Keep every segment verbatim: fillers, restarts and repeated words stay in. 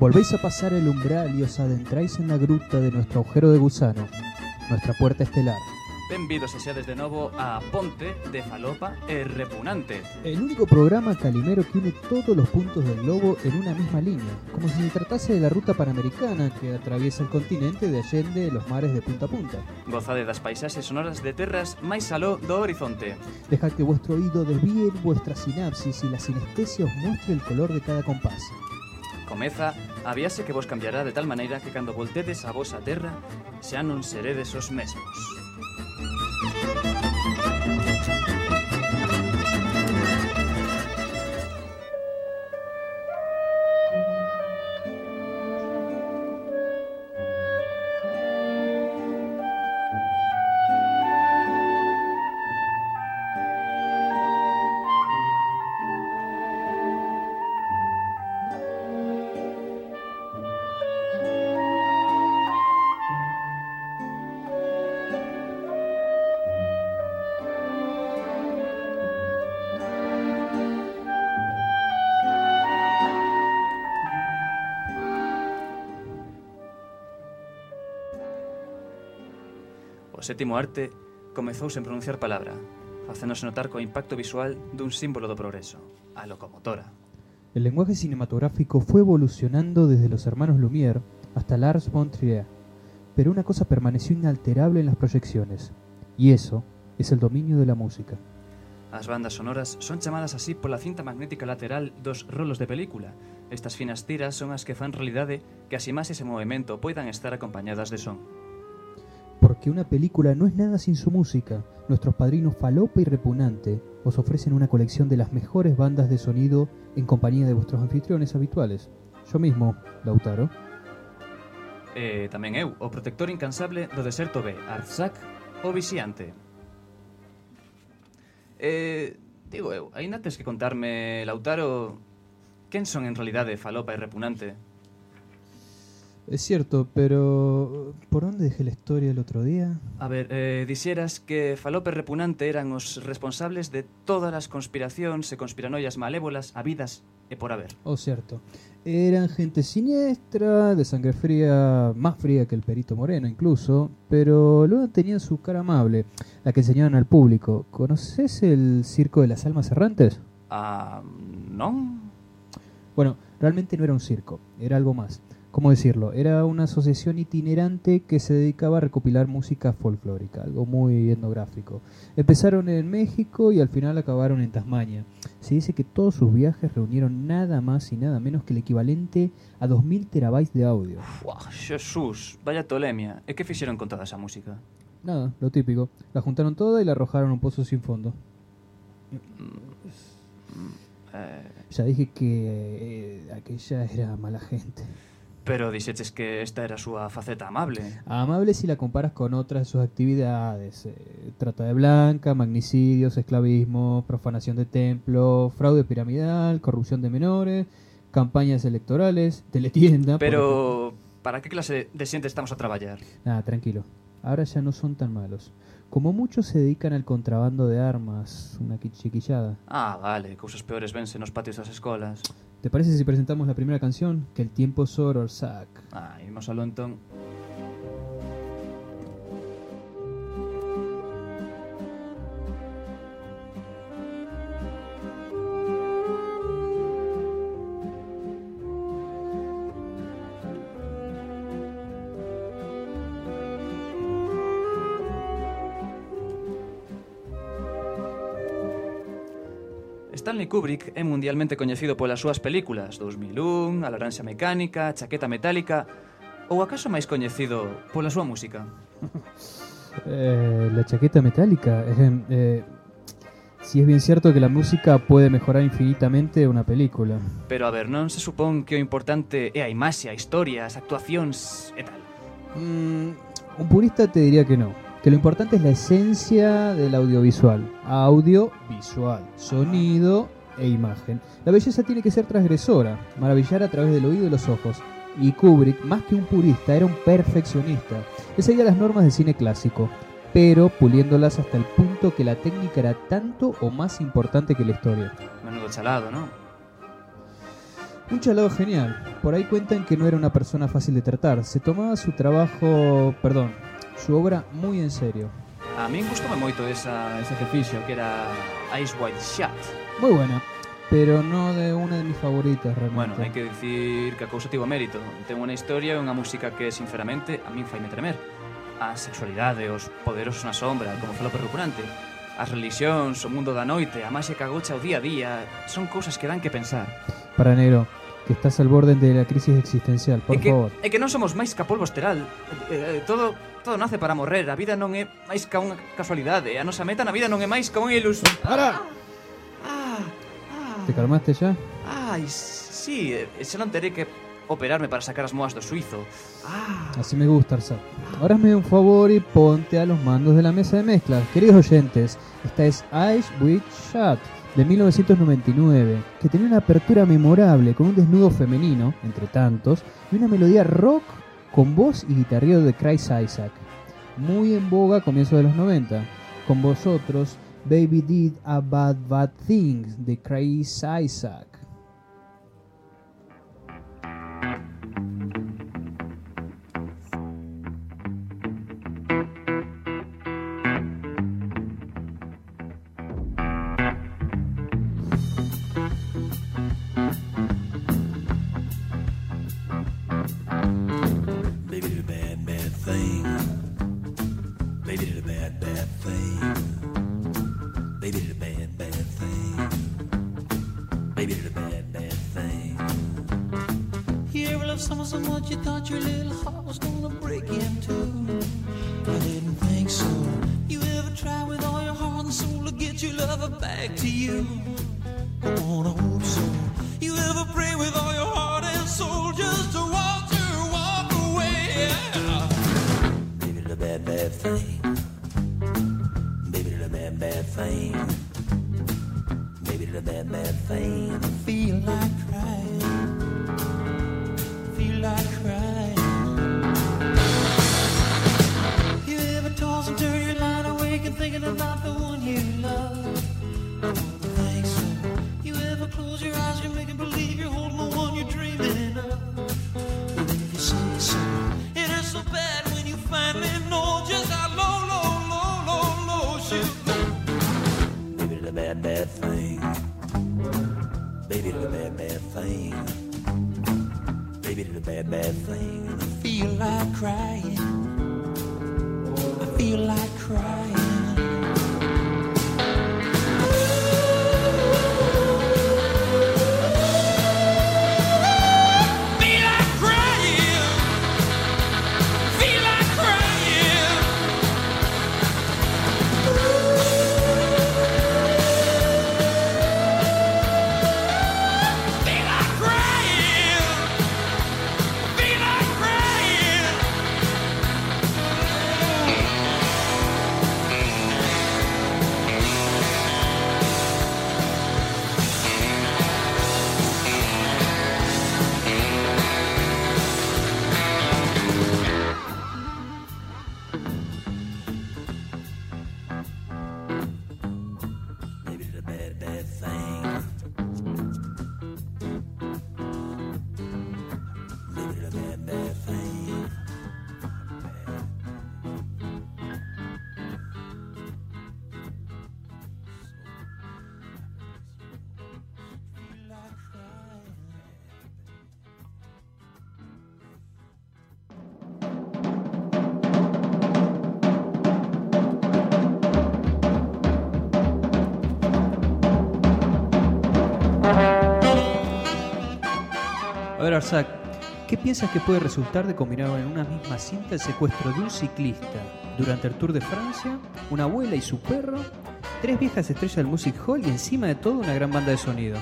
Volvéis a pasar el umbral y os adentráis en la gruta de nuestro agujero de gusano, nuestra puerta estelar. Benvidos e seades de novo a Ponte de Falopa e Repugnante, El único programa calimero que une todos los puntos del globo en una misma línea, como si se tratase de la ruta panamericana que atraviesa el continente de allende los mares de punta a punta. Gozade das paisaxes sonoras de terras máis aló do horizonte. Dejad que vuestro oído desvíe vuestra sinapsis y la sinestesia os muestre el color de cada compás. Comeza a viaxe que vos cambiará de tal maneira que cando voltedes a vosa terra xa non seredes os mesmos. O sétimo arte comezou sen pronunciar palabra, facéndose notar co impacto visual dun símbolo do progreso, a locomotora. El lenguaje cinematográfico fue evolucionando desde los hermanos Lumière hasta Lars von Trier, pero una cosa permaneció inalterable en las proyecciones, y eso es el dominio de la música. As bandas sonoras son chamadas así pola cinta magnética lateral dos rolos de película. Estas finas tiras son as que fan realidade que as imaxes en movimento poidan estar acompañadas de son. Porque una película no es nada sin su música. Nuestros padrinos Falopa y Repugnante os ofrecen una colección de las mejores bandas de sonido en compañía de vuestros anfitriones habituales. Yo mismo, Lautaro. E tamén eu, o protector incansable do deserto B, Artsac, o Vixiante. E, digo eu, aínda tes que contarme, Lautaro, quen son en realidade Falopa e Repugnante? Es cierto, pero ¿por dónde dejé la historia el otro día? A ver, eh, dixeras que Falopa e Repugnante eran os responsables de todas as conspiracións e conspiranoias malévolas habidas e por haber. Oh, cierto. Eran gente siniestra, de sangre fría, más fría que el Perito Moreno incluso, pero luego tenían su cara amable, la que enseñaban al público. ¿Conoces el Circo de las Almas Errantes? Ah, non? Bueno, realmente no era un circo, era algo más. ¿Cómo decirlo? Era una asociación itinerante que se dedicaba a recopilar música folclórica, algo muy etnográfico. Empezaron en México y al final acabaron en Tasmania. Se dice que todos sus viajes reunieron nada más y nada menos que el equivalente a dos mil terabytes de audio. Uah, Xesús, vaya tolemia. E que fixeron con toda esa música? Nada, lo típico. La juntaron toda y la arrojaron a un pozo sin fondo. Eh, Ya dije que eh, aquella era mala gente. pero dixeches que esta era a súa faceta amable. Amable si la comparas con otras de sus actividades. Eh, trata de blanca, magnicidios, esclavismo, profanación de templos, fraude piramidal, corrupción de menores, campañas electorales, teletienda... Pero, para que clase de xente estamos a traballar? Nada, tranquilo. Ahora ya no son tan malos. Como muchos se dedican al contrabando de armas, una chiquillada. Ah, vale, cousas peores vense nos patios das escolas. ¿Te parece si presentamos la primera canción? Que el tiempo es oro, Artsac. Ah, imos aló entón. Stanley Kubrick é mundialmente coñecido polas súas películas dous mil un, A Laranxa Mecánica, Chaqueta Metálica, ou acaso máis coñecido pola súa música? Eh, la chaqueta metálica. Eh, eh, si es bien cierto que la música puede mejorar infinitamente una película. Pero a ver, non se supón que o importante é a imaxe, a historia, as actuacións e tal? Mm, un purista te diría que no. Que lo importante es la esencia del audiovisual. Audiovisual, sonido e imagen. La belleza tiene que ser transgresora, maravillar a través del oído y los ojos. Y Kubrick, más que un purista, era un perfeccionista. Él seguía las normas del cine clásico, pero puliéndolas hasta el punto que la técnica era tanto o más importante que la historia. Menudo chalado, ¿no? Un chalado genial. Por ahí cuentan que no era una persona fácil de tratar. Se tomaba su trabajo, perdón, su obra muy en serio. A min gustoume moito esa, ese que fixo, que era Eyes Wide Shut. Muy buena, pero no de una de mis favoritas realmente. Bueno, hai que dicir que a cousa tivo mérito. Ten unha historia e unha música que, sinceramente, a min faime tremer. A sexualidade, os poderosos na sombra, como fala o perrucurante. As religións, o mundo da noite, a máxica agocha o día a día, son cousas que dan que pensar. Para negro, que estás al borde de la crisis existencial, por é que, favor. É que non somos máis que a polvo esteral. Eh, eh, todo, todo nace para morrer. A vida non é máis que unha casualidade. A nosa meta na vida non é máis que unha ilusión. ¡Para! Ah, ah, ¿Te calmaste ya? ai, sí, eh, xa non terei que operarme para sacar as moas do suizo. Ah, Así me gusta, Arsac. Ahora hazme un favor y ponte a los mandos de la mesa de mezclas. Queridos oyentes, esta es Eyes Wide Shut de mil novecientos noventa y nueve, que tenía una apertura memorable con un desnudo femenino, entre tantos, y una melodía rock con voz y guitarreo de Chris Isaac. Muy en boga a comienzos de los noventa. Con vosotros, Baby Did a Bad Bad Thing de Chris Isaac. Baby did a bad, bad thing. Baby did a bad, bad thing. Baby did a bad, bad thing. Baby did a bad, bad thing. You ever loved someone so much you thought your little heart was gonna break in two? I didn't think so. You ever try with all your heart and soul to get your lover back to you? I wanna hope so. You ever pray with all your heart and soul just to watch her walk away? Yeah. Baby did a bad, bad thing. Baby did a bad, bad thing. Baby did a bad, bad thing. I feel like crying. Feel like crying. You ever toss and turn your line awake and thinking about the one you love? I don't think so. You ever close your eyes, you're making believe you're holding the one you're dreaming of? Well, if you say so, it hurts so bad when you finally know just how low, low, low, low, low she'll go. Baby did a bad, bad thing. Baby did a bad, bad thing. Baby did a bad, bad thing. I feel like crying. I feel like crying. A ver, Arsac, ¿qué piensas que puede resultar de combinar en una misma cinta el secuestro de un ciclista durante el Tour de Francia, una abuela y su perro, tres viejas estrellas del Music Hall y encima de todo una gran banda de sonido?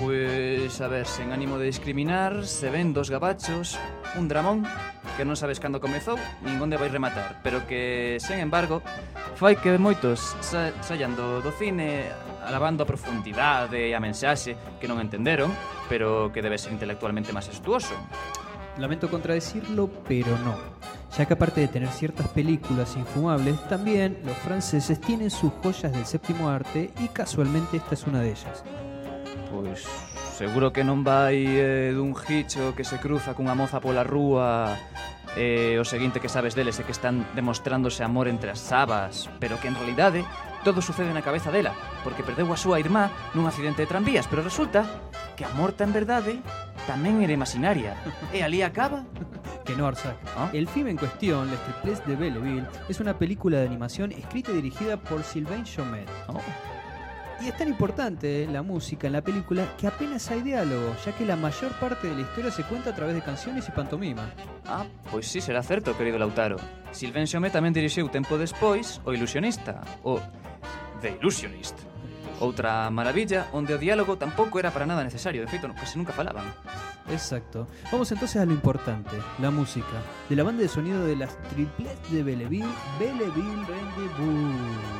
Pues, a ver, sen ánimo de discriminar, se ven dos gabachos, un dramón, que non sabes cando comezou, nin onde vai rematar, pero que, sen embargo, fai que moitos sa saian do, do cine alabando a profundidade e a mensaxe que non entenderon, pero que debe ser intelectualmente máis estuoso. Lamento contradecirlo, pero no. Ya que aparte de tener ciertas películas infumables, también los franceses tienen sus joyas del séptimo arte y casualmente esta es una de ellas. Pois, seguro que non vai eh, dun gicho que se cruza cunha moza pola rúa e o seguinte que sabes deles é que están demostrándose amor entre as sabas, pero que en realidade todo sucede na cabeza dela, porque perdeu a súa irmá nun accidente de tranvías, pero resulta que a morta en verdade tamén era imaginaria. E ali acaba. Que no, Arsac. ¿Ah? El film en cuestión, Les Triplets de Belleville, es una película de animación escrita y dirigida por Sylvain Chomet. Oh. Y es tan importante eh, la música en la película que apenas hay diálogo, ya que la mayor parte de la historia se cuenta a través de canciones y pantomima. Ah, pois sí, será certo, querido Lautaro. Sylvain Chomet tamén dirixiu tempo despois O Ilusionista, o The Illusionist. Outra maravilla onde o diálogo tampouco era para nada necesario, de feito, casi nunca falaban. Exacto. Vamos entonces a lo importante, la música. De la banda de sonido de las Triplets de Belleville, Belleville Rendezvous.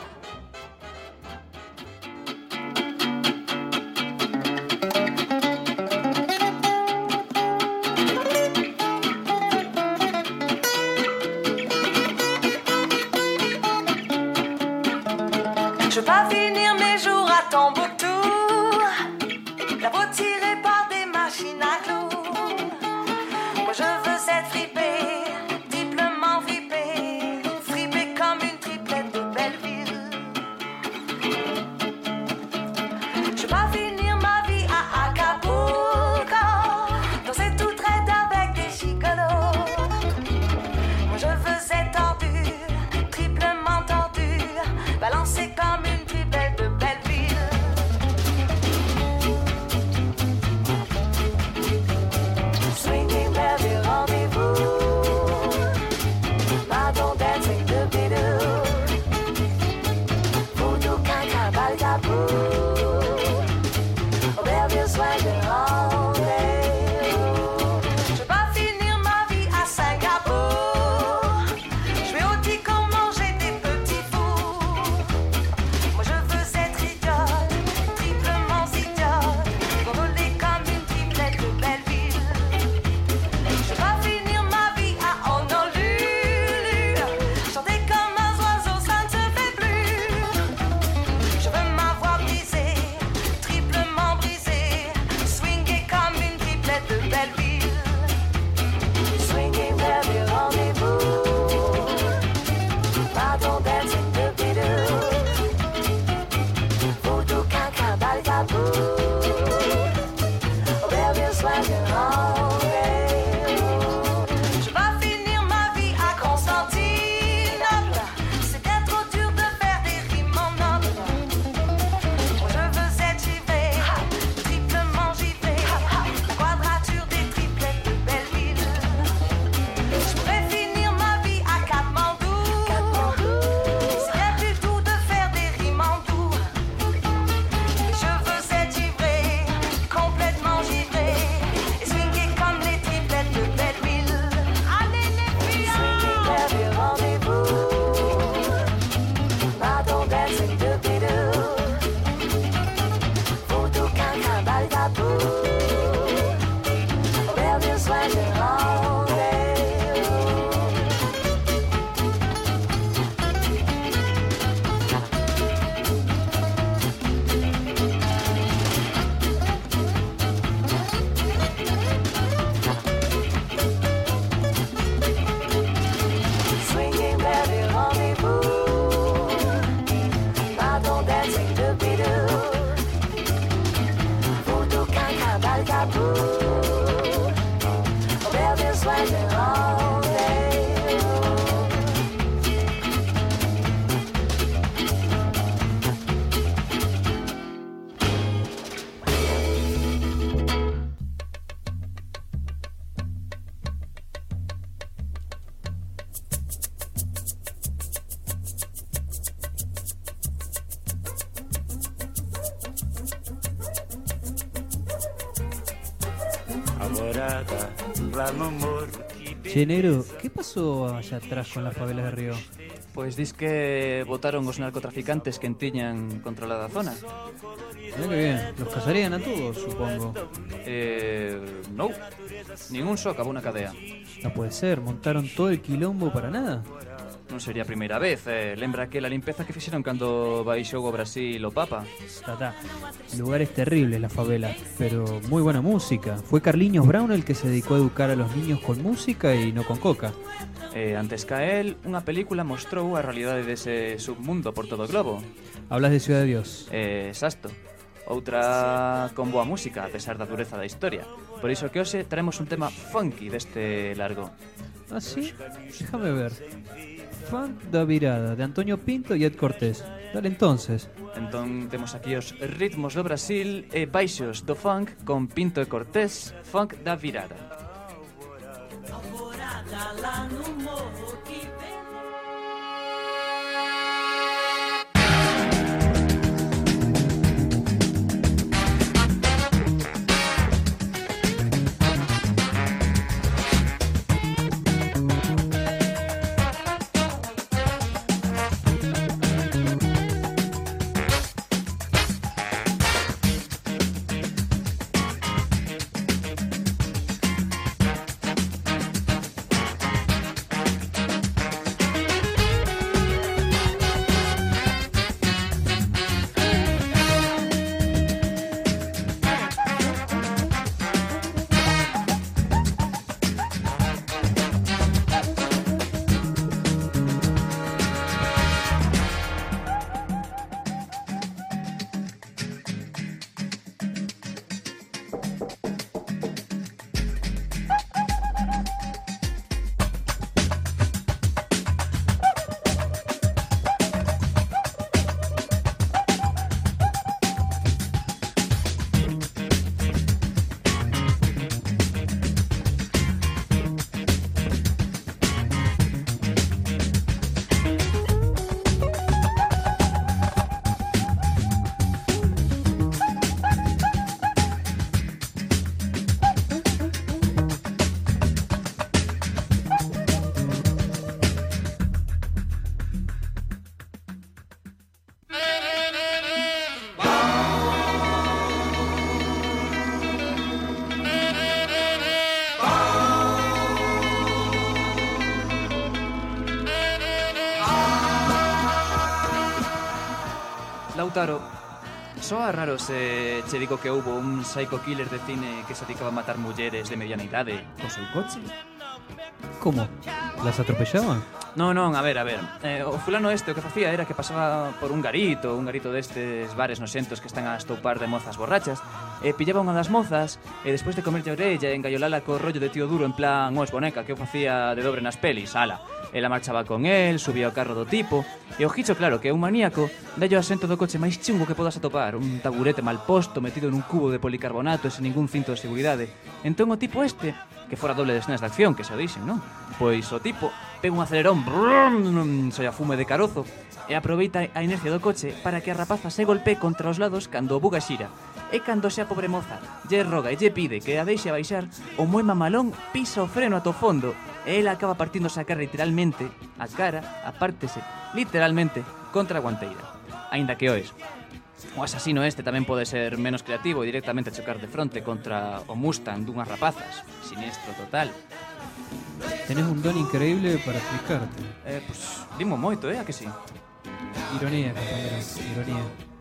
Je veux pas finir mes jours à Tombouctou, la peau tirée par des machines à clous. Moi je veux être fripé, triplement fripé, fripé comme une triplette de Belleville. Je veux pas finir ma vie à Acapulco, danser toute raide avec des gigolos. Moi je veux être tordu, triplement tordu, balancé comme une triplette de Belleville. Swinging Belleville rendez-vous, Madon dancing de bidou, voodoo caca balgabou, Belleville swagger rendez-vous. Je veux pas finir ma vie à Singapour, je vais au Ticon manger des petits fours. Moi je veux être idole, triplement idole, gondoler comme une triplette de Belleville. Je veux pas finir ma vie à Honolulu, chanter comme un oiseau, ça ne se fait plus. Je veux m'avoir brisé, triplement brisé, swinguer comme une triplette de Belleville. Swinging Belleville rendez-vous, Madon dancing de bidou, voodoo caca balgabou, Belleville swagger rendez-vous. Je vais finir ma vie à Constantinople, c'est bien trop dur de faire des rimes en noble. Moi je veux être givré, triplement givré, la quadrature des triplettes de Belleville. Je pourrais finir ma vie à Katmandou, c'est bien plus doux de faire des rimes en doux. Je veux être givré, complètement givré, et swinguer comme les triplettes de Belleville. Allez les filles, swinging Belleville rendez-vous, Madon dancing de bidou, voodoo caca balgabou, Belleville swagger rendez-vous. Swinging Belleville rendez-vous, Madon dancing de bidou, voodoo caca balgabou, Belleville swagger rendez-vous. Alvorada, lá no morro que Che, negro, ¿qué pasó allá atrás con las favelas de Río? Pois dis que votaron os narcotraficantes que tiñan controlada a zona. Mirá que bien, los cazarían a todos, supongo. Eh, non, ningún só acabou na cadea. No puede ser, montaron todo el quilombo para nada. non sería a primeira vez. eh, Lembra aquela limpeza que fixeron cando baixou o Brasil o Papa? Tata, lugares terribles la favela, pero muy buena música. Fue Carliños Brown el que se dedicó a educar a los niños con música y no con coca. E antes ca él, unha película mostrou a realidade dese submundo por todo o globo. Hablas de Ciudad de Dios. Eh, exacto. Outra con boa música, a pesar da dureza da historia. Por iso que hoxe traemos un tema funky deste largo. ¿Ah, sí? Déjame ver. Funk da Virada, de Antonio Pinto y Ed Cortés. Dale entonces. Entón temos aquí os ritmos do Brasil e baixos do funk con Pinto e Cortés, Funk da Virada. Lautaro, soa raro se che digo que houbo un psycho killer de cine que se dedicaba a matar mulleres de mediana idade co seu coche? ¿Cómo? ¿Las atropellaban? Non, non, a ver, a ver eh, o fulano este o que facía era que pasaba por un garito, un garito destes bares noxentos que están a estoupar de mozas borrachas, e pillaba unha das mozas e despois de comerlle a orella e engallolala co rollo de tío duro en plan os boneca que o facía de dobre nas pelis, ala. Ela marchaba con el, subía ao carro do tipo e o Gicho, claro, que é un maníaco, dalle o asento do coche máis chungo que podas atopar, un taburete mal posto metido nun cubo de policarbonato e sen ningún cinto de seguridade. Entón o tipo este, que fora doble de escenas de acción, que se o dixen, non? Pois o tipo pega un acelerón, brum, soia fume de carozo, e aproveita a inercia do coche para que a rapaza se golpee contra os lados cando o buga xira. E cando xa pobre moza lle roga e lle pide que a deixe baixar, o moi mamalón pisa o freno ata o fondo e ela acaba partindo a cara literalmente, a cara, apártese, literalmente, contra a guanteira. Aínda que oes, o asasino este tamén pode ser menos creativo e directamente chocar de fronte contra o Mustang dunhas rapazas. Sinistro total. Tenés un don increíble para explicarte. Eh, pues, dimo moito, eh, a que sí? Ironía, compañero, ironía.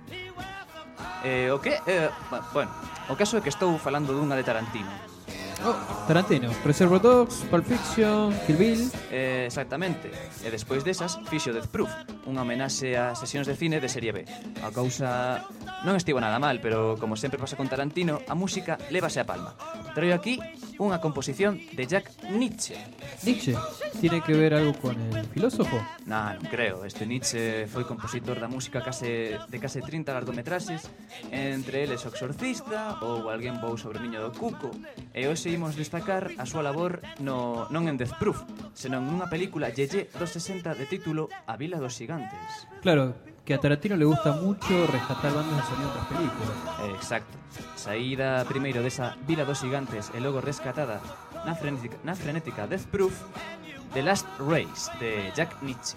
Eh, o que? Eh, bueno, o caso é que estou falando dunha de Tarantino. Oh, Tarantino, Reservoir Dogs, Pulp Fiction, Kill Bill. Eh, exactamente. E despois desas, fixo Death Proof, unha homenaxe a sesións de cine de serie B. A cousa non estivo nada mal, pero como sempre pasa con Tarantino, a música lévase a palma. Traio aquí unha composición de Jack Nitzsche. Nietzsche, ¿tiene que ver algo con el filósofo? Nah, non creo. Este Nietzsche foi compositor da música case de case trinta largometraxes, entre eles O Exorcista ou Alguén vou sobre o niño do cuco. E hoxe imos destacar a súa labor no, non en Death Proof, senón nunha película Yeye dos sesenta de título A Vila dos Gigantes. Claro, que a Tarantino le gusta mucho rescatar bandas de sonido de otras películas. Eh, exacto. Saída primeiro desa Vila dos Gigantes e logo rescatada na frenética, na frenética Death Proof, The Last Race de Jack Nitzsche.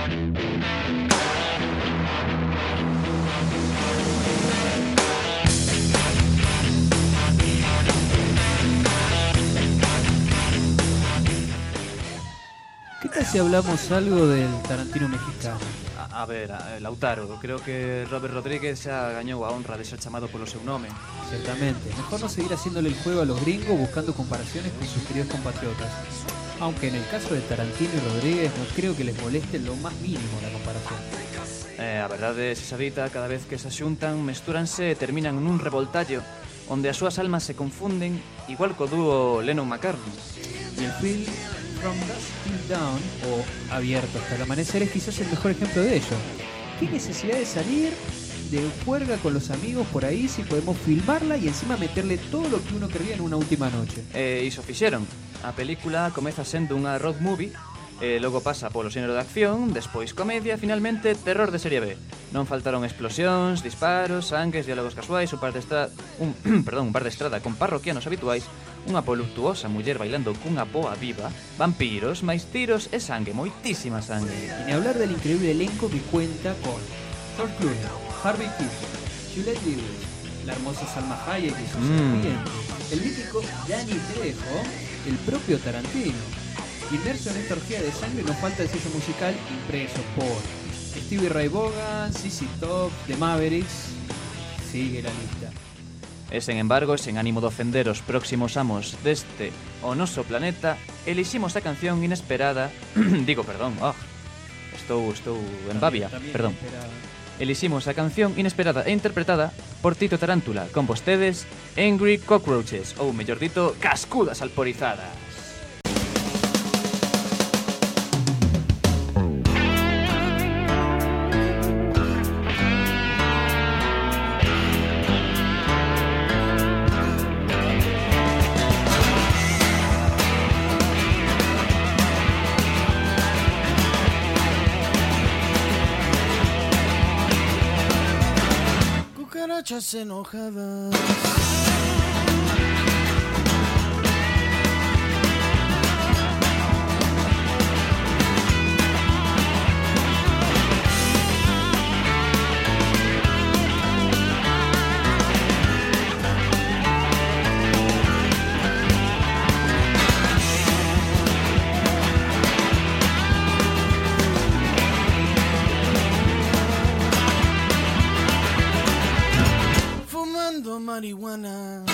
¿Qué tal si hablamos algo del Tarantino mexicano? A, a ver, a, Lautaro, creo que Robert Rodríguez xa gañou a honra de ser chamado polo seu nome. Ciertamente, mejor no seguir haciéndole el juego a los gringos buscando comparaciones con sus queridos compatriotas. Aunque en el caso de Tarantino y Rodríguez no creo que les moleste lo más mínimo la comparación. Eh, a verdade, se sabita, cada vez que se xuntan, mestúranse e terminan nun revoltallo onde as súas almas se confunden igual co dúo Lennon-McCartney. Y el film From Dusk Till Dawn, o Abierto hasta el amanecer, es quizás el mejor ejemplo de ello. ¿Qué necesidad de salir de juerga con los amigos por ahí si podemos filmarla y encima meterle todo lo que uno querría en una última noche? E iso fixeron. A película comeza sendo unha road movie, e logo pasa polo xénero de acción, despois comedia, finalmente terror de serie B. Non faltaron explosións, disparos, sangres, diálogos casuais, un par de estrada, un, perdón, un par de estrada con parroquianos habituais, unha voluptuosa muller bailando cunha boa viva, vampiros, máis tiros e sangue, moitísima sangue. Y ni hablar del increíble elenco que cuenta con George Clooney, Harvey Keitel, Juliette Lewis, la hermosa Salma Hayek y su Mm. serpiente, el mítico Danny Trejo, el propio Tarantino. Inmerso en esta orgía de sangre nos falta el sello musical impreso por Stevie Ray Vaughan, Z Z Top, The Mavericks. Sigue la lista. E, sen embargo, sen ánimo de ofender os próximos amos deste o noso planeta, eliximos a canción inesperada... Digo, perdón, oh, estou, estou en babia, También- también perdón. espera- Eliximos a canción inesperada e interpretada por Tito Tarántula, con vostedes Angry Cockroaches, ou mellor dito, Cascudas Alporizadas. Cucarachas enojadas. Fumando marihuana.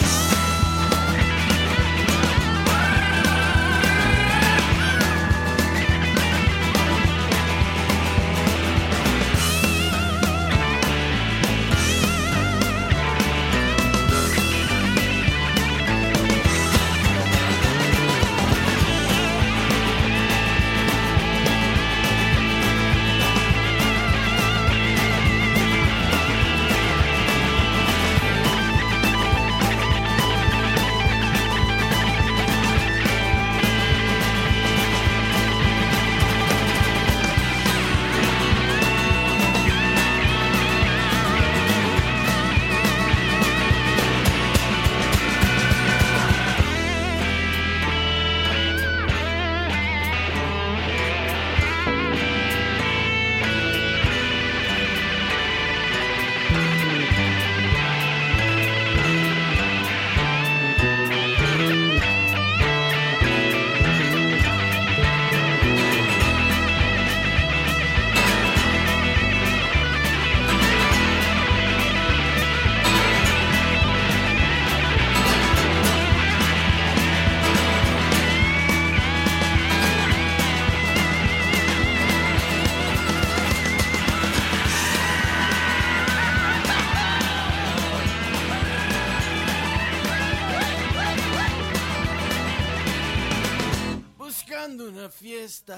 Buscando una fiesta.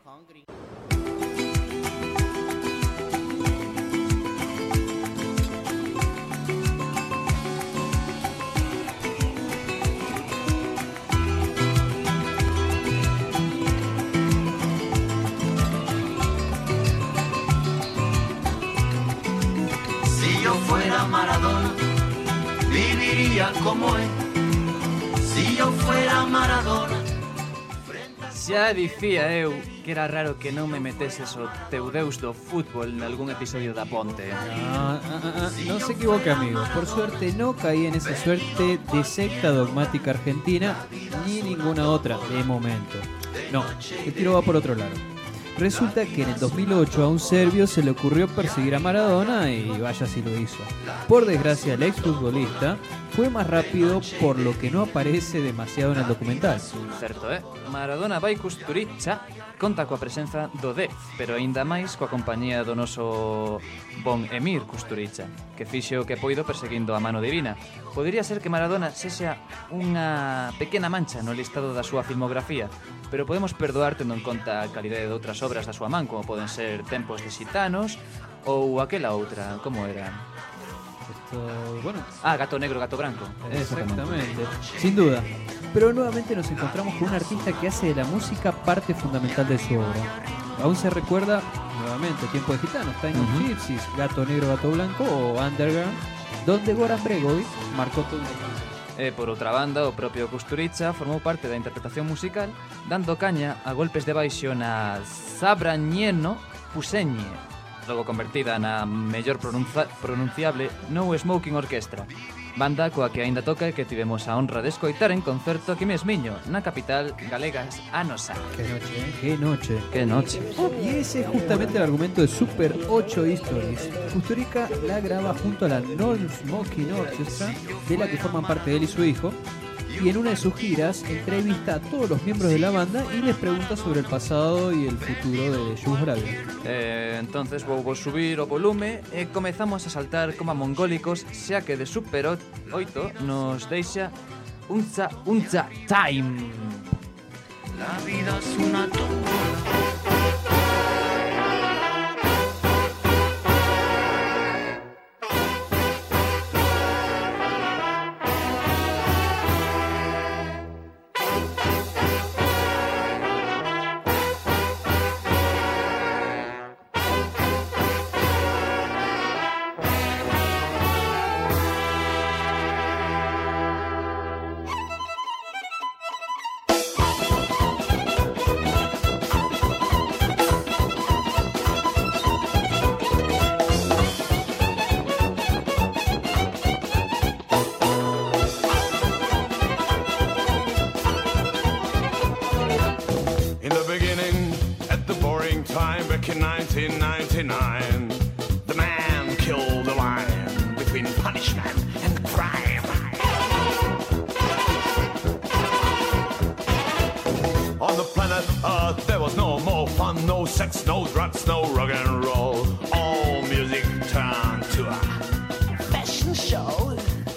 hungry. Si yo fuera Maradona, viviría como él. Si yo fuera Maradona. Xa dicía eu que era raro que non me meteses o teu deus do fútbol nalgún episodio da Ponte. Ah, ah, ah, ah, no se equivoque, amigo. Por suerte no caí en esa suerte de secta dogmática argentina ni ninguna otra de momento. No, el tiro va por otro lado. Resulta que en el dos mil ocho a un serbio se le ocurrió perseguir a Maradona y vaya si lo hizo. Por desgracia, el exfutbolista fue más rápido, por lo que no aparece demasiado en el documental. Certo, eh? Maradona vai Kusturica conta coa presenza do Dez, pero aínda máis coa compañía do noso bon Emir Kusturica, que fixo o que poido perseguindo a mano divina. Podería ser que Maradona sexa unha pequena mancha no listado da súa filmografía, pero podemos perdoar tendo en conta a calidade de outras obras da súa man, como poden ser Tempos de Xitanos ou aquela outra, como era? Esto, bueno, Ah, Gato Negro, Gato Branco. exactamente, sin duda. Pero nuevamente nos encontramos con un artista que hace de la música parte fundamental de su obra. Aún se recuerda, nuevamente, Tiempo de Gitanos, Time of Ujú. Gypsies, Gato Negro, Gato Blanco o Underground, donde Goran Bregovic marcó todo un E, por outra banda, o propio Kusturica formou parte da interpretación musical, dando caña a golpes de baixo na Zabrañeno Puseñe, logo convertida na mellor pronunza- pronunciable No Smoking Orchestra, banda coa que aínda toca e que tivemos a honra de escoitar en concerto aquí mesmiño, na capital galega Anosa. Qué noche, ¿eh? Qué noche. Que noche. Y ese es justamente el argumento de Super ocho Stories. Kusturica la graba junto a la Non-Smoking Orchestra, de la que forman parte él y su hijo, y en una de sus giras entrevista a todos los miembros de la banda y les pregunta sobre el pasado y el futuro de Yugoslavia. Eh, entonces vou vos subir o volume e comezamos a saltar como a mongólicos, xa que de Super oito nos deixa Unza Unza Time. La vida es una tómbola. In the beginning, at the boring time back in nineteen ninety-nine, the man killed the line between punishment and crime. On the planet Earth, there was no more fun, no sex, no drugs, no rock and roll. All music turned to a fashion show.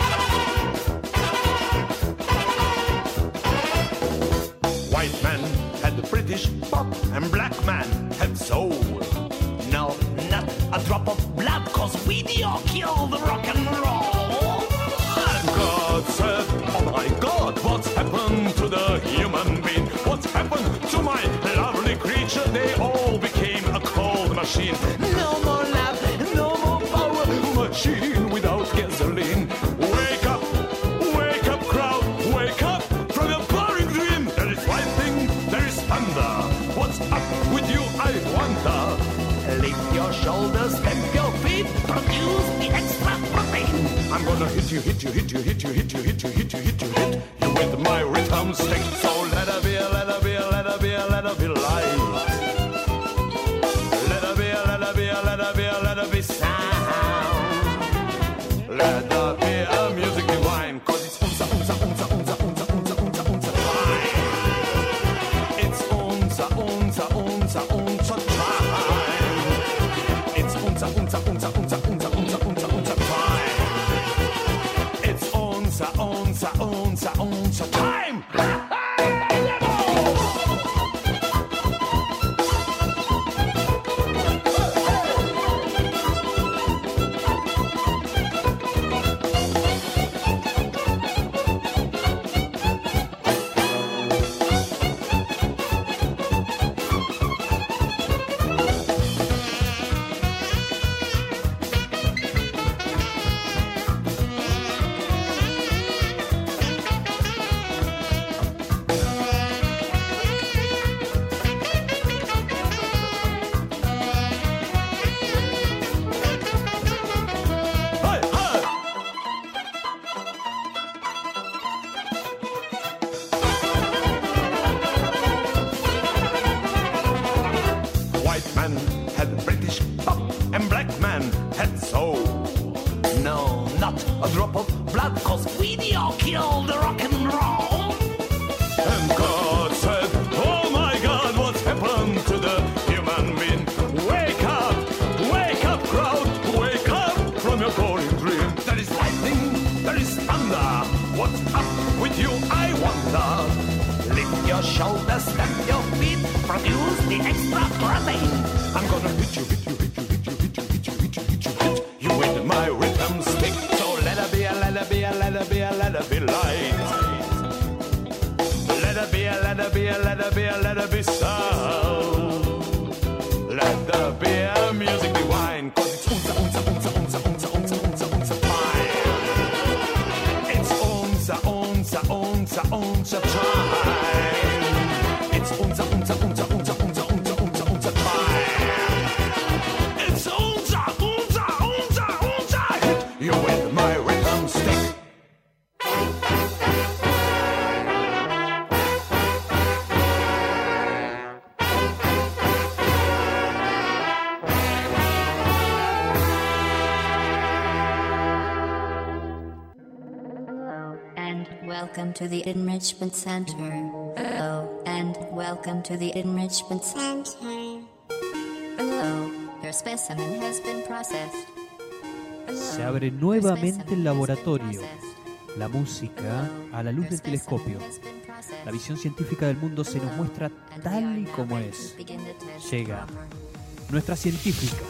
White man had the British pop and black man had soul. No, not a drop of blood, cause video killed the rock and roll. And God said, oh my God, what's happened to the human being? What's happened to my lovely creature? They all became a cold machine. No more love, no more power, machine without gasoline. Wake up, wake up crowd, wake up from your boring dream. There is one thing, there is thunder. What's up with you, I wonder? Lift your shoulders, stamp your feet, produce the extra protein. I'm gonna hit you, hit you, hit you, hit you, hit you, hit you, hit you, hit you, hit you with my rhythm stick. So let her be, let her be, let her be, let her be light. Let her be, let her be, let her be, let her be sound. Let her be a music divine, cause it's unza, unza, unza, unza, unza, unza, unza, unza time. It's unza, unza, unza, unza time. It's unza, unza, unza, unza, unza, unza, unza, unza time. It's unza, unza, unza, unza time. use the extra grabbing. I'm gonna hit you, hit you, hit you, hit you, hit you, hit you, hit you, hit you, hit you with my rhythm stick. So let it be, a let it be, a let it be, a let it be light. Let it be, a let it be, a let it be, a let it be sound. Let there be a music divine, 'cause it's unza, unza, unza, unza, unza, unza, unza, unza fine. It's unza, unza, unza, unza time. It's unza, unza, unza, unza, unza, unza, unza, unza time. It's unza, unza, unza, unza. Hit you with my rhythm stick. Welcome to the Enrichment Center. Hello, and welcome to the Enrichment Center. Hello, your specimen has been processed. Hello, Se abre your nuevamente specimen el has been laboratorio. processed. La música a la luz del telescopio. La visión científica del mundo se nos muestra tal y como es. Llega nuestra científica.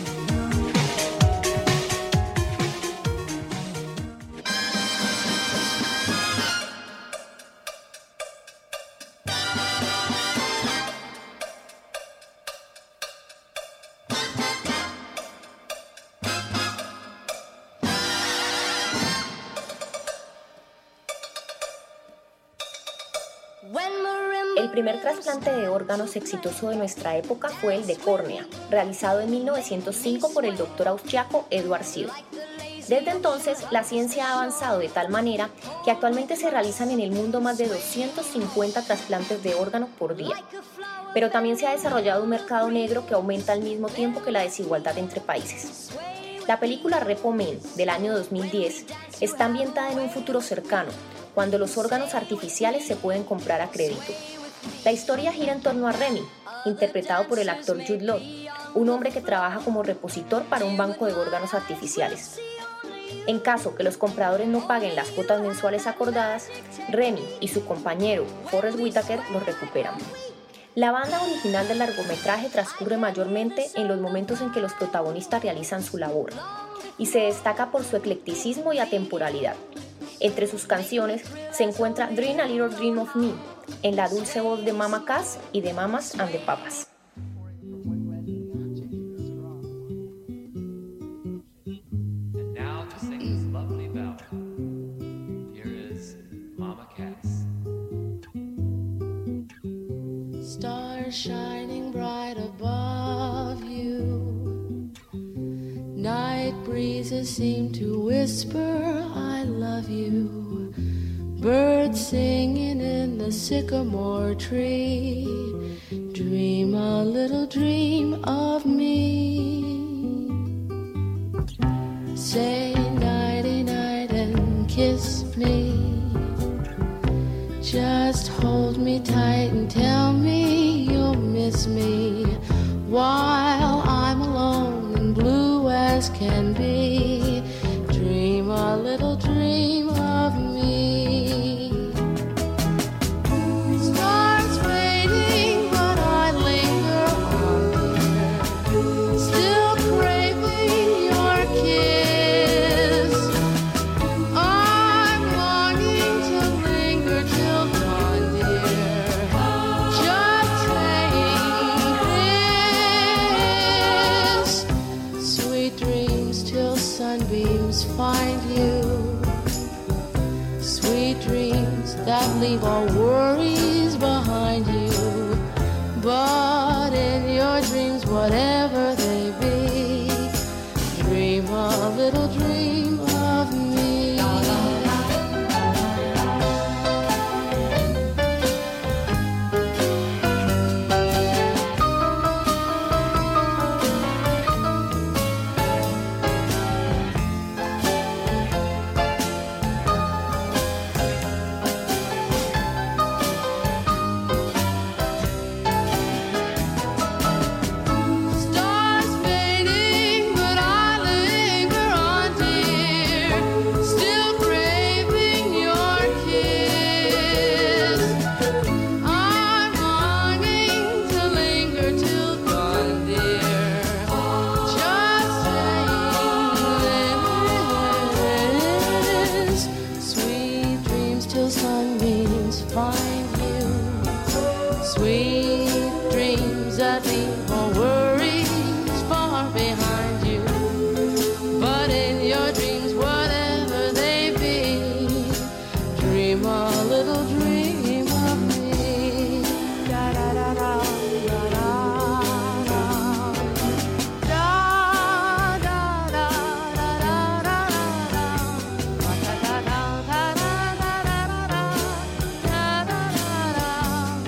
El primer trasplante de órganos exitoso de nuestra época fue el de córnea, realizado en mil novecientos cinco por el doctor austriaco Edward Searle. Desde entonces, la ciencia ha avanzado de tal manera que actualmente se realizan en el mundo más de doscientos cincuenta trasplantes de órganos por día. Pero también se ha desarrollado un mercado negro que aumenta al mismo tiempo que la desigualdad entre países. La película Repo Man, del año dos mil diez, está ambientada en un futuro cercano, cuando los órganos artificiales se pueden comprar a crédito. La historia gira en torno a Remy, interpretado por el actor Jude Law, un hombre que trabaja como repositor para un banco de órganos artificiales. En caso que los compradores no paguen las cuotas mensuales acordadas, Remy y su compañero Forrest Whitaker los recuperan. La banda original del largometraje transcurre mayormente en los momentos en que los protagonistas realizan su labor, y se destaca por su eclecticismo y atemporalidad. Entre sus canciones se encuentra Dream a Little Dream of Me, en la dulce voz de Mama Cass y de Mamas and the Papas. And now to sing this lovely ballad, here is Mama Cass. Stars shining bright above you. Night breezes seem to whisper, I love you. Birds singing in the sycamore tree. Dream a little dream of me. Say nighty night and kiss me. Just hold me tight and tell me you'll miss me while I'm alone and blue as can be. Dream a little dream of me. Stars fading, but I linger on, dear, still craving your kiss. I'm longing to linger till dawn, dear, just saying this. Sweet dreams till sunbeams find you. Sweet dreams that leave all worries behind you. But in your dreams, whatever they be, dream a little dream of me. might leave all worries far behind you. But in your dreams, whatever they be, dream a little dream of me. Da da da da da da da. Da da da da da da da. Da da da da da da da da. Da da da da.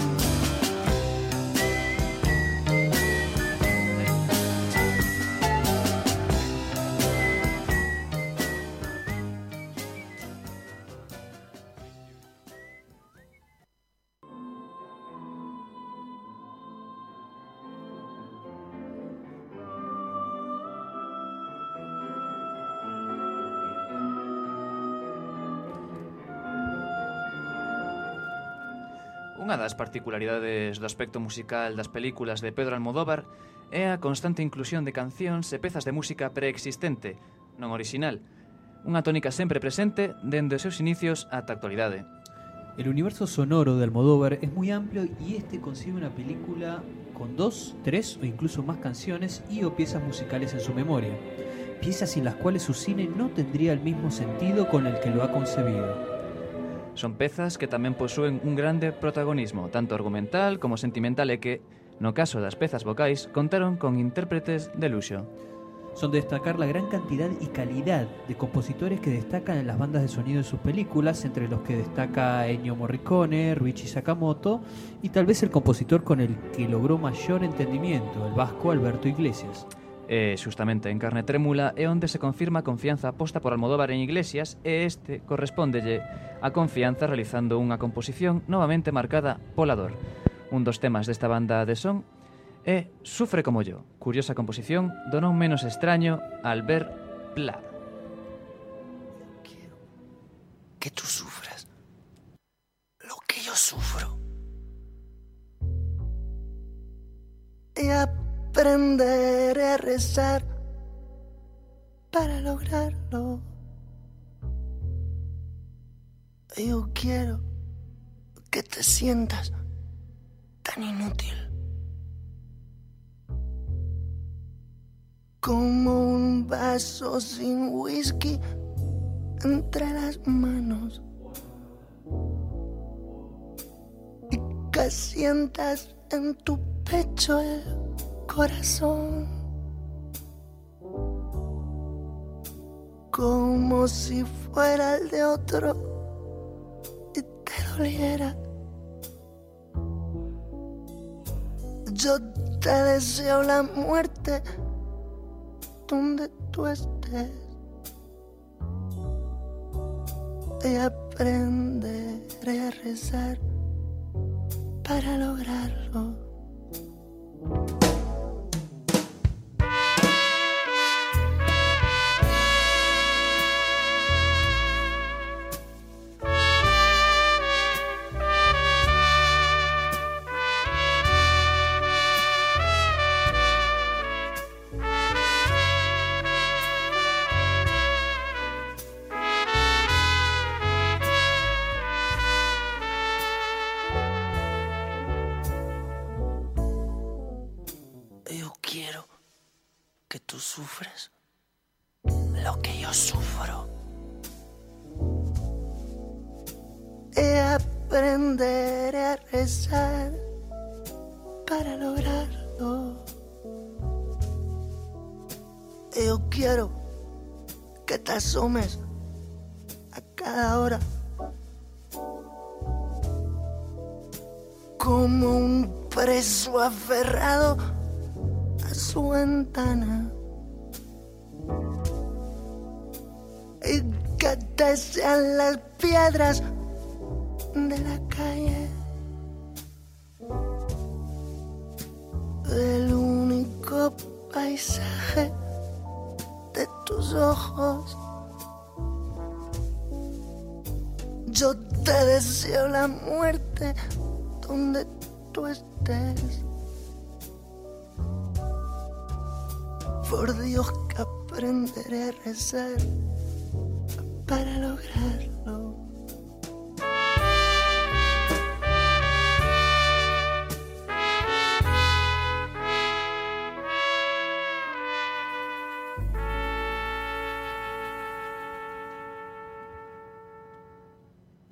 Unha das particularidades do aspecto musical das películas de Pedro Almodóvar é a constante inclusión de cancións e pezas de música preexistente, non original, unha tónica sempre presente dende os seus inicios ata a actualidade. El universo sonoro de Almodóvar es muy amplio y este concibe una película con dos, tres o incluso más canciones y o piezas musicales en su memoria. Piezas sin las cuales su cine no tendría el mismo sentido con el que lo ha concebido. Son pezas que tamén posúen un grande protagonismo, tanto argumental como sentimental, e que, no caso das pezas vocais, contaron con intérpretes de luxo. Son de destacar la gran cantidad y calidad de compositores que destacan en las bandas de sonido de sus películas, entre los que destaca Ennio Morricone, Ryuichi Sakamoto y tal vez el compositor con el que logró mayor entendimiento, el vasco Alberto Iglesias. E, xustamente en Carne Trémula, é onde se confirma a confianza posta por Almodóvar en Iglesias e este correspóndelle a confianza realizando unha composición novamente marcada pola dor. Un dos temas desta banda de son é Sufre como yo, curiosa composición do non menos extraño Albert Pla. Quiero que tú sufras lo que yo sufro. Y aprenderé a rezar para lograrlo. Yo quiero que te sientas tan inútil como un vaso sin whisky entre las manos y que sientas en tu pecho el corazón como si fuera el de otro y te doliera. Yo te deseo la muerte donde tú estés y aprenderé a rezar para lograrlo. Yo quiero que tú sufras lo que yo sufro. Y aprenderé a rezar para lograrlo. Yo quiero que te asomes a cada hora como un preso aferrado a su ventana y que te sean las piedras de la calle el único paisaje de tus ojos. Yo te deseo la muerte donde tú estés. Por Dios que aprenderé a rezar para lograrlo.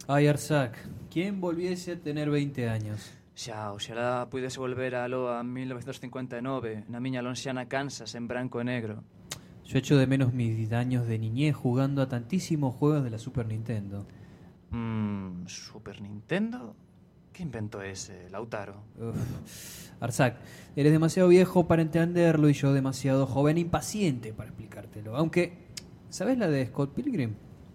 Ay, Arzac, ¿quién volviese a tener veinte años? Xa, oxalá puidese volver a loa mil novecientos cincuenta e nove na miña lonxiana Kansas en branco e negro. Yo echo de menos mis años de niñez jugando a tantísimos juegos de la Super Nintendo. Mmm, Super Nintendo? ¿Qué invento ese, Lautaro? Uf. Arzac, eres demasiado viejo para entenderlo y yo demasiado joven e impaciente para explicártelo. Aunque, ¿sabes la de Scott Pilgrim?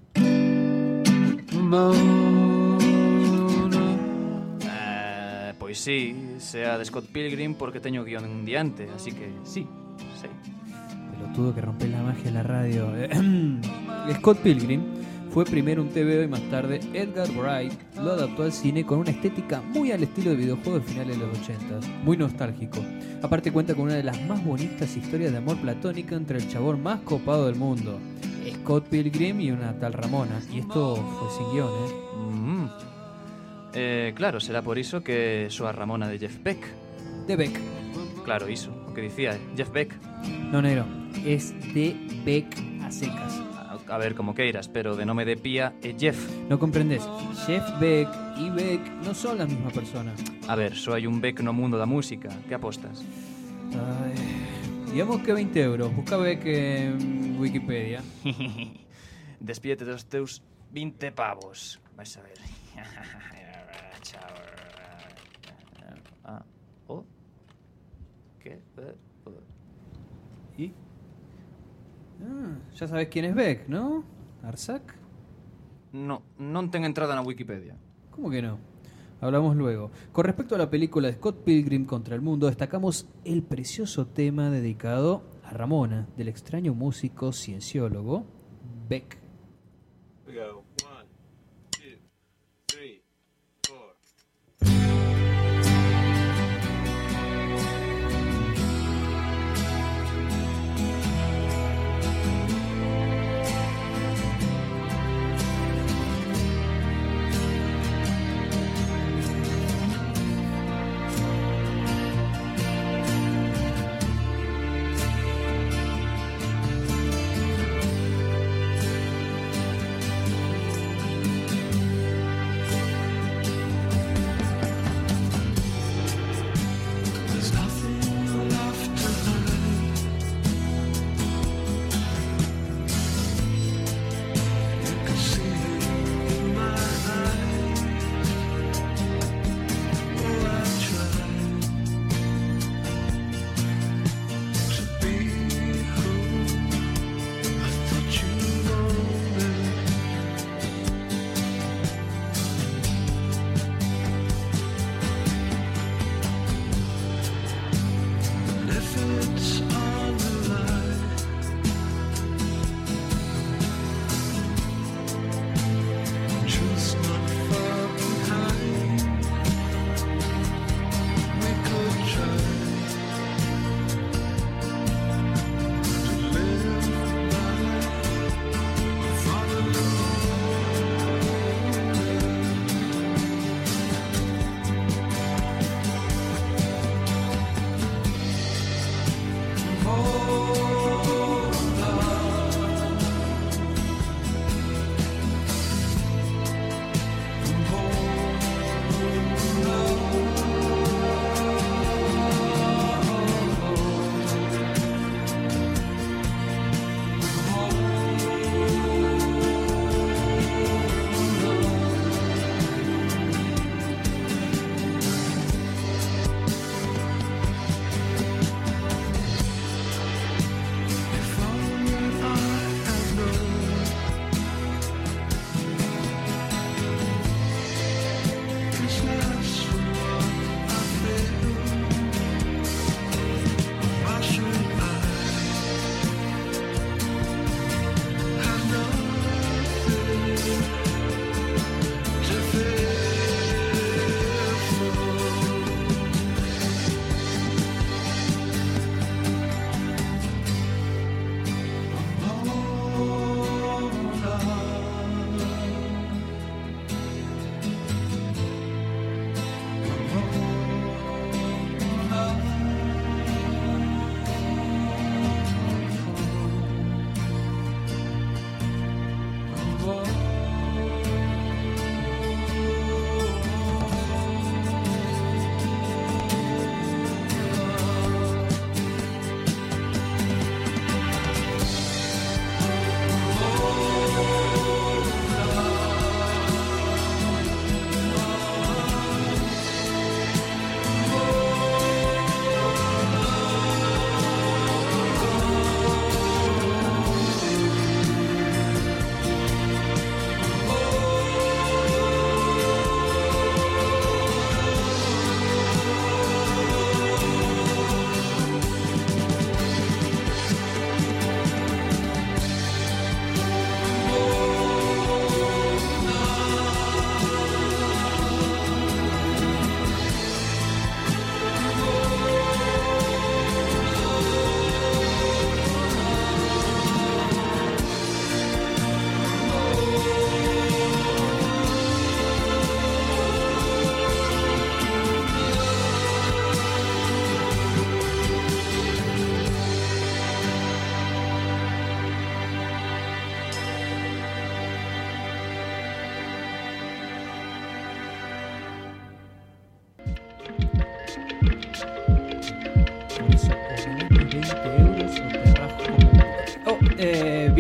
Eh, pois sí, sea de Scott Pilgrim porque teño guión diante, así que sí, sí. Pelotudo que rompe la magia de la radio. Scott Pilgrim fue primero un T V y más tarde Edgar Wright lo adaptó al cine con una estética muy al estilo de videojuegos de finales de los ochenta, muy nostálgico. Aparte cuenta con una de las más bonitas historias de amor platónico entre el chabón más copado del mundo, Scott Pilgrim y una tal Ramona. Y esto fue sin guión, ¿eh? Mm. Eh, claro, será por iso que soa Ramona de Jeff Beck. De Beck. Claro, iso, o que dicía, Jeff Beck. No, negro, es de Beck a secas. A ver, como queiras, pero de nome de pía é Jeff. No comprendes, Jeff Beck y Beck no son la misma persona. A ver, só hai un Beck no mundo da música. Que apostas? Ay, digamos que veinte euros. Busca Beck en Wikipedia. Despídete dos teus vinte pavos. Vais a ver. Chao. Ah, oh. Que? ¿Y? Ah, ya sabes quién es Beck, ¿no? ¿Arzac? No, non ten entrada na Wikipedia. ¿Cómo que no? Hablamos luego. Con respecto a la película de Scott Pilgrim contra el mundo, destacamos el precioso tema dedicado a Ramona, del extraño músico cienciólogo Beck. We go. One, two, three, four.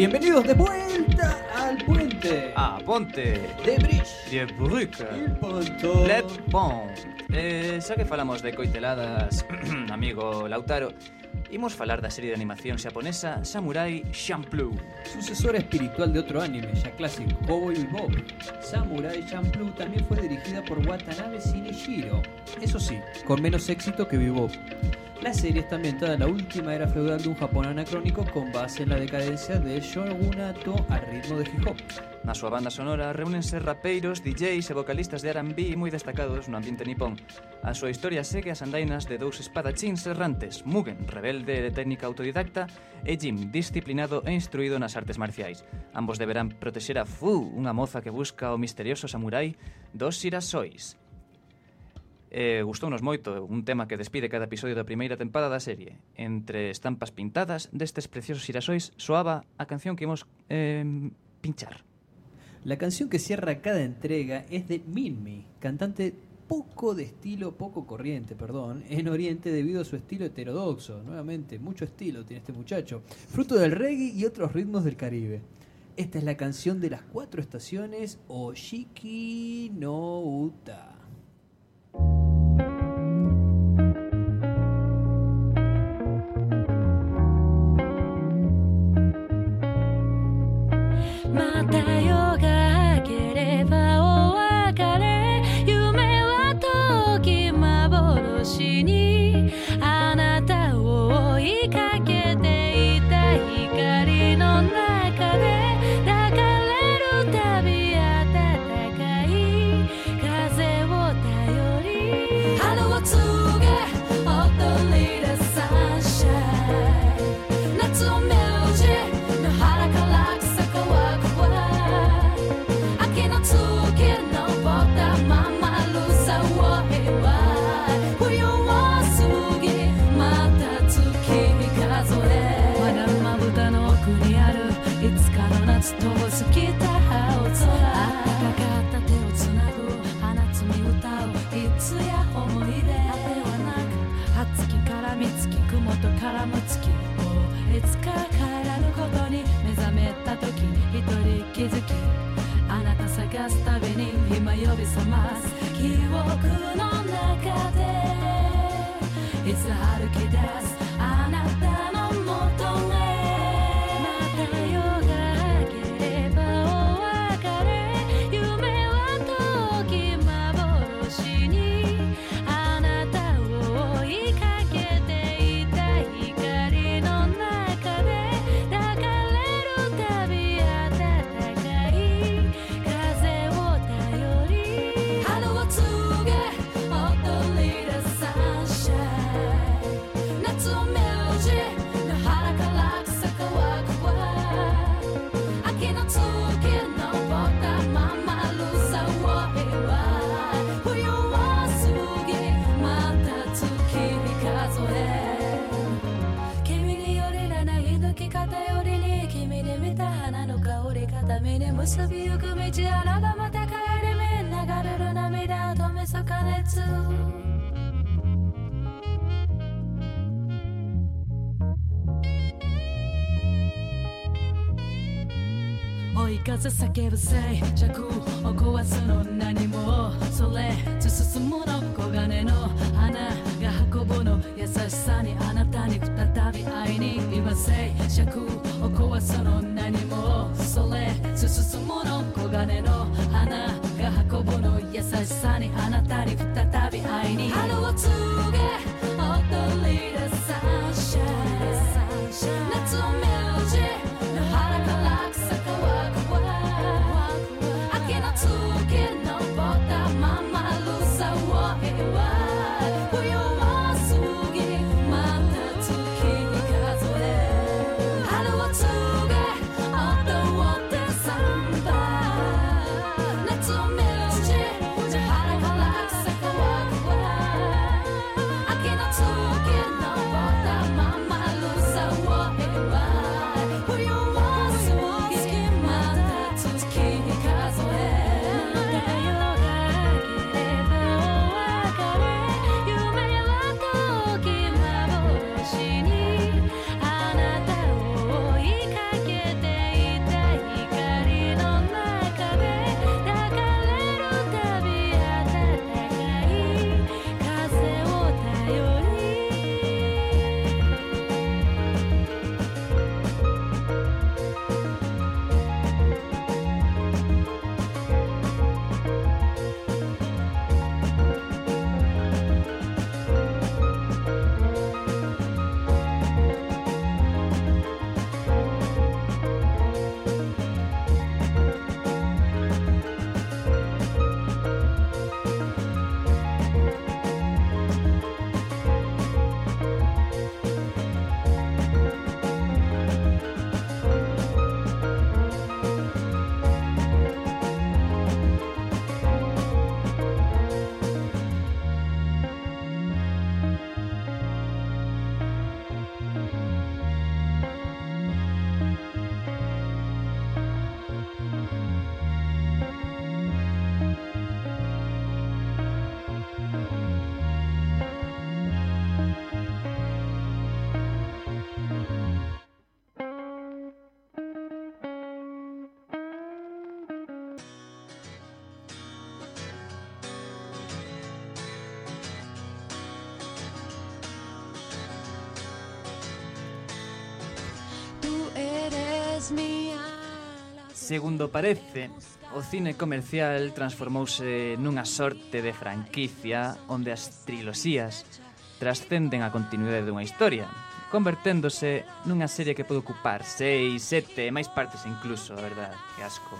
Bienvenidos de vuelta al puente. Ah, ponte. De Bridge. De Brücke. El ponto. Le Pont. Eh, xa que falamos de coiteladas, amigo Lautaro, imos falar da serie de animación xaponesa Samurai Champloo. Sucesora espiritual de otro anime ya clásico, Cowboy Bebop. Samurai Champloo también fue dirigida por Watanabe Shinichiro, eso sí, con menos éxito que Bebop. La serie está ambientada en la última era feudal de un Japón anacrónico con base en la decadencia del shogunato a ritmo de hip hop. Na súa banda sonora reúnense rapeiros, D Js e vocalistas de R and B moi destacados no ambiente nipón. A súa historia segue as andainas de dous espadachíns errantes, Mugen, rebelde de técnica autodidacta, e Jim, disciplinado e instruído nas artes marciais. Ambos deberán protexer a Fu, unha moza que busca o misterioso samurai dos xirasois. Eh, gustounos moito un tema que despide cada episodio da primeira tempada da serie. Entre estampas pintadas destes preciosos xirasois soaba a canción que imos eh, pinchar. La canción que cierra cada entrega es de Minmi, cantante poco de estilo, poco corriente, perdón, en Oriente debido a su estilo heterodoxo. Nuevamente, mucho estilo tiene este muchacho, fruto del reggae y otros ritmos del Caribe. Esta es la canción de las cuatro estaciones, Oshiki no Uta. 叫ぶ静寂を壊すの何もそれ進むの黄金の花が運ぶの優しさにあなたに再び会いに今静寂を壊すの何もそれ進むの黄金の花が運ぶの優しさにあなたに再び会いに春を告げ踊り出サンシャイン夏を名字の腹から草川月のぼったままるさを平和冬は過ぎまた月に数え春を告げ音を Segundo parece, o cine comercial transformouse nunha sorte de franquicia onde as triloxías trascenden a continuidade dunha historia, converténdose nunha serie que pode ocupar seis, sete e máis partes incluso, a verdade, que asco.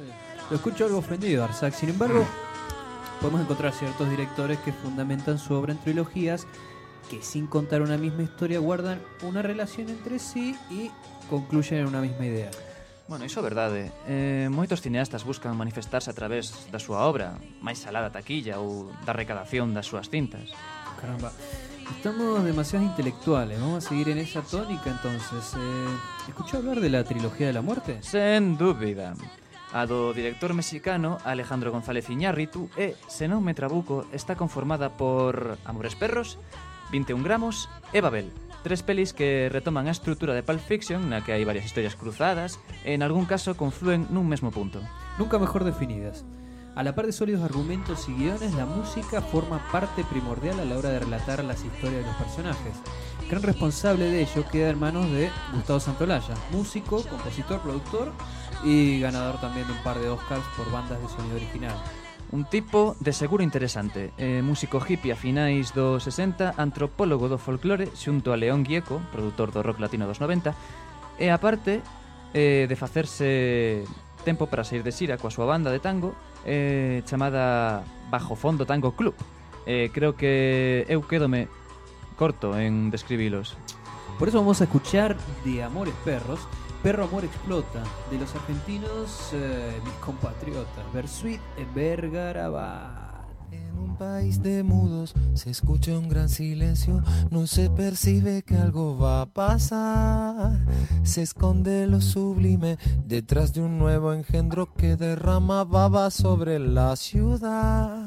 Lo escucho algo ofendido, Arsac. Sin embargo, podemos encontrar ciertos directores que fundamentan su obra en trilogías que, sin contar una misma historia, guardan una relación entre sí y concluyen en una misma idea. Bueno, iso é verdade. Eh, moitos cineastas buscan manifestarse a través da súa obra, máis alá da taquilla ou da recadación das súas cintas. Caramba, estamos demasiado intelectuales. Vamos a seguir en esa tónica entonces. Eh, ¿Escuchó hablar de la trilogía de la muerte? Sen dúbida. A do director mexicano Alejandro González Iñárritu e, se non me trabuco, está conformada por Amores Perros, vinte e un gramos e Babel. Tres pelis que retoman a estrutura de Pulp Fiction, na que hai varias historias cruzadas e, en algún caso, conflúen nun mesmo punto. Nunca mejor definidas. A la par de sólidos argumentos y guiones, la música forma parte primordial a la hora de relatar las historias de los personajes. Gran responsable de ello queda en manos de Gustavo Santaolalla, músico, compositor, productor y ganador también de un par de Oscars por bandas de sonido original. Un tipo de seguro interesante, eh, músico hippie a finais dos sesenta, antropólogo do folclore xunto a León Gieco, produtor do rock latino dos noventa, e aparte eh, de facerse tempo para sair de xira coa súa banda de tango eh, chamada Bajo Fondo Tango Club. Eh, creo que eu quédome corto en describilos. Por eso vamos a escuchar de Amores Perros, Perro Amor Explota, de los argentinos, eh, mis compatriotas, Bersuit e Vergarabat. En un país de mudos se escucha un gran silencio, no se percibe que algo va a pasar. Se esconde lo sublime detrás de un nuevo engendro que derrama baba sobre la ciudad.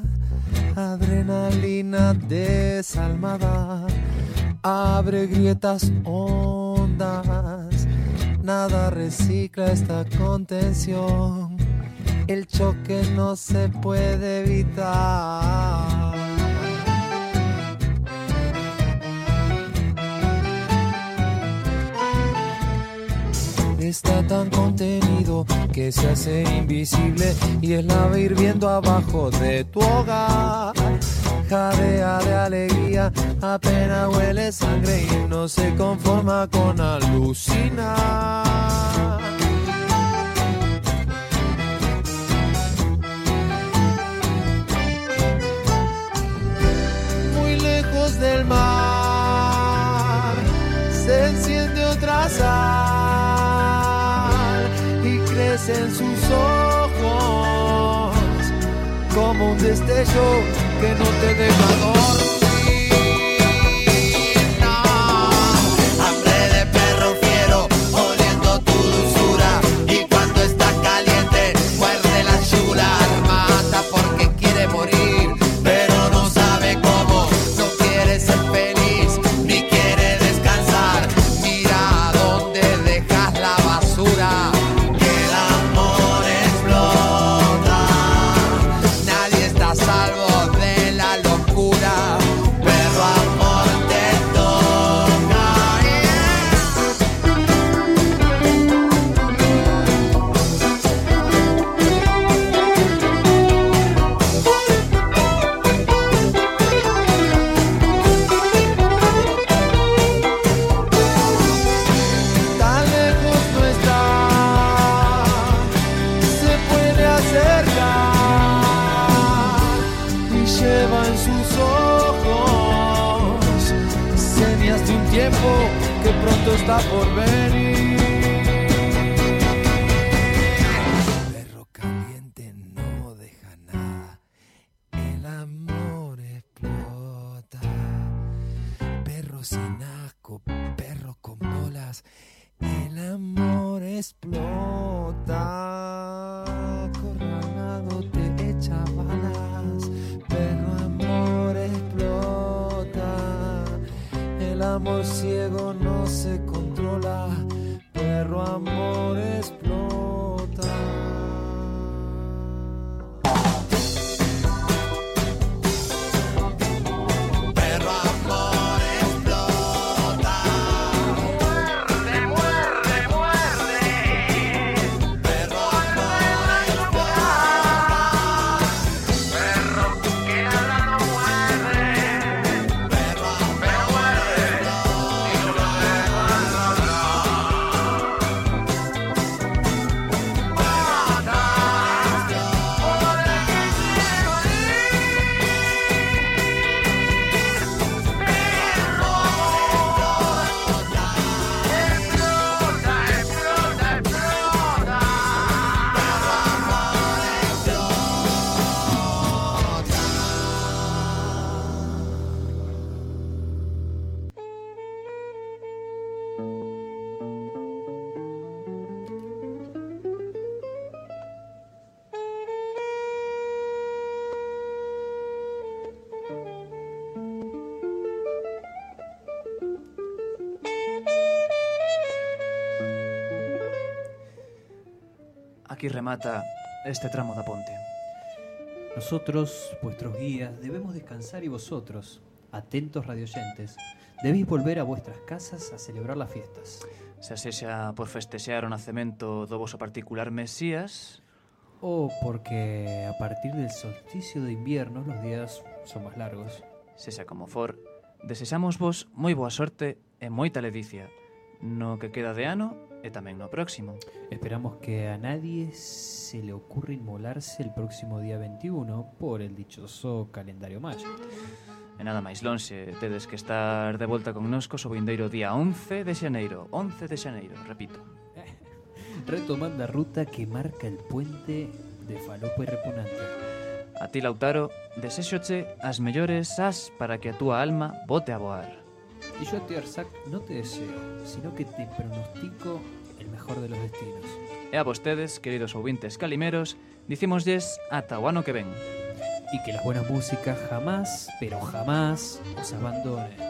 Adrenalina desalmada abre grietas hondas. Nada recicla esta contención, el choque no se puede evitar. Está tan contenido que se hace invisible y es lava hirviendo abajo de tu hogar. Jadea de alegría, apenas huele sangre y no se conforma con alucinar. Muy lejos del mar se enciende otra sal y crece en sus ojos como un destello que no te deja dormir. No. Hambre de perro fiero, oliendo tu dulzura, y cuando está caliente muerde la yugular. Mata porque quiere morir, pero no sabe cómo. No quiere ser feliz, ni quiere descansar. Mira dónde dejas la basura. Que el amor explota. Nadie está a salvo de la locura. Perro amor te toca. Tan lejos no está, se puede acercar y lleva en sus ojos señas de un tiempo que pronto está por venir. Perro caliente no deja nada, el amor explota. Perro sin asco, perro con bolas, el amor explota. Acorralado te echa balas, perro amor explota. El amor ciego no se controla, perro amor explota. Perro amor explota. Muerde, muerde, muerde. aquí remata este tramo da ponte. Nosotros, vuestros guías, debemos descansar y vosotros, atentos radioyentes, debéis volver a vuestras casas a celebrar las fiestas. Se sexa por festexear o nacemento do voso particular Mesías, O porque a partir del solsticio de invierno los días son más largos. sexa como for, desexamos vos moi boa sorte e moita ledicia no que queda de ano e tamén no próximo. Esperamos que a nadie se le ocurra inmolarse el próximo día veintiuno por el dichoso calendario maya. E nada máis lonxe, tedes que estar de volta connosco o vindeiro día once de xaneiro. once de xaneiro, repito. Retomando a ruta que marca el puente de Falopa y Repugnante. A ti, Lautaro, desexoche as mellores as para que a túa alma bote a voar. Y yo a ti, Arsac, no te deseo, sino que te pronostico el mejor de los destinos. E a vostedes, queridos ouvintes calimeros, dicimosles ata o ano que ven. Y que las buenas músicas jamás, pero jamás os abandonen.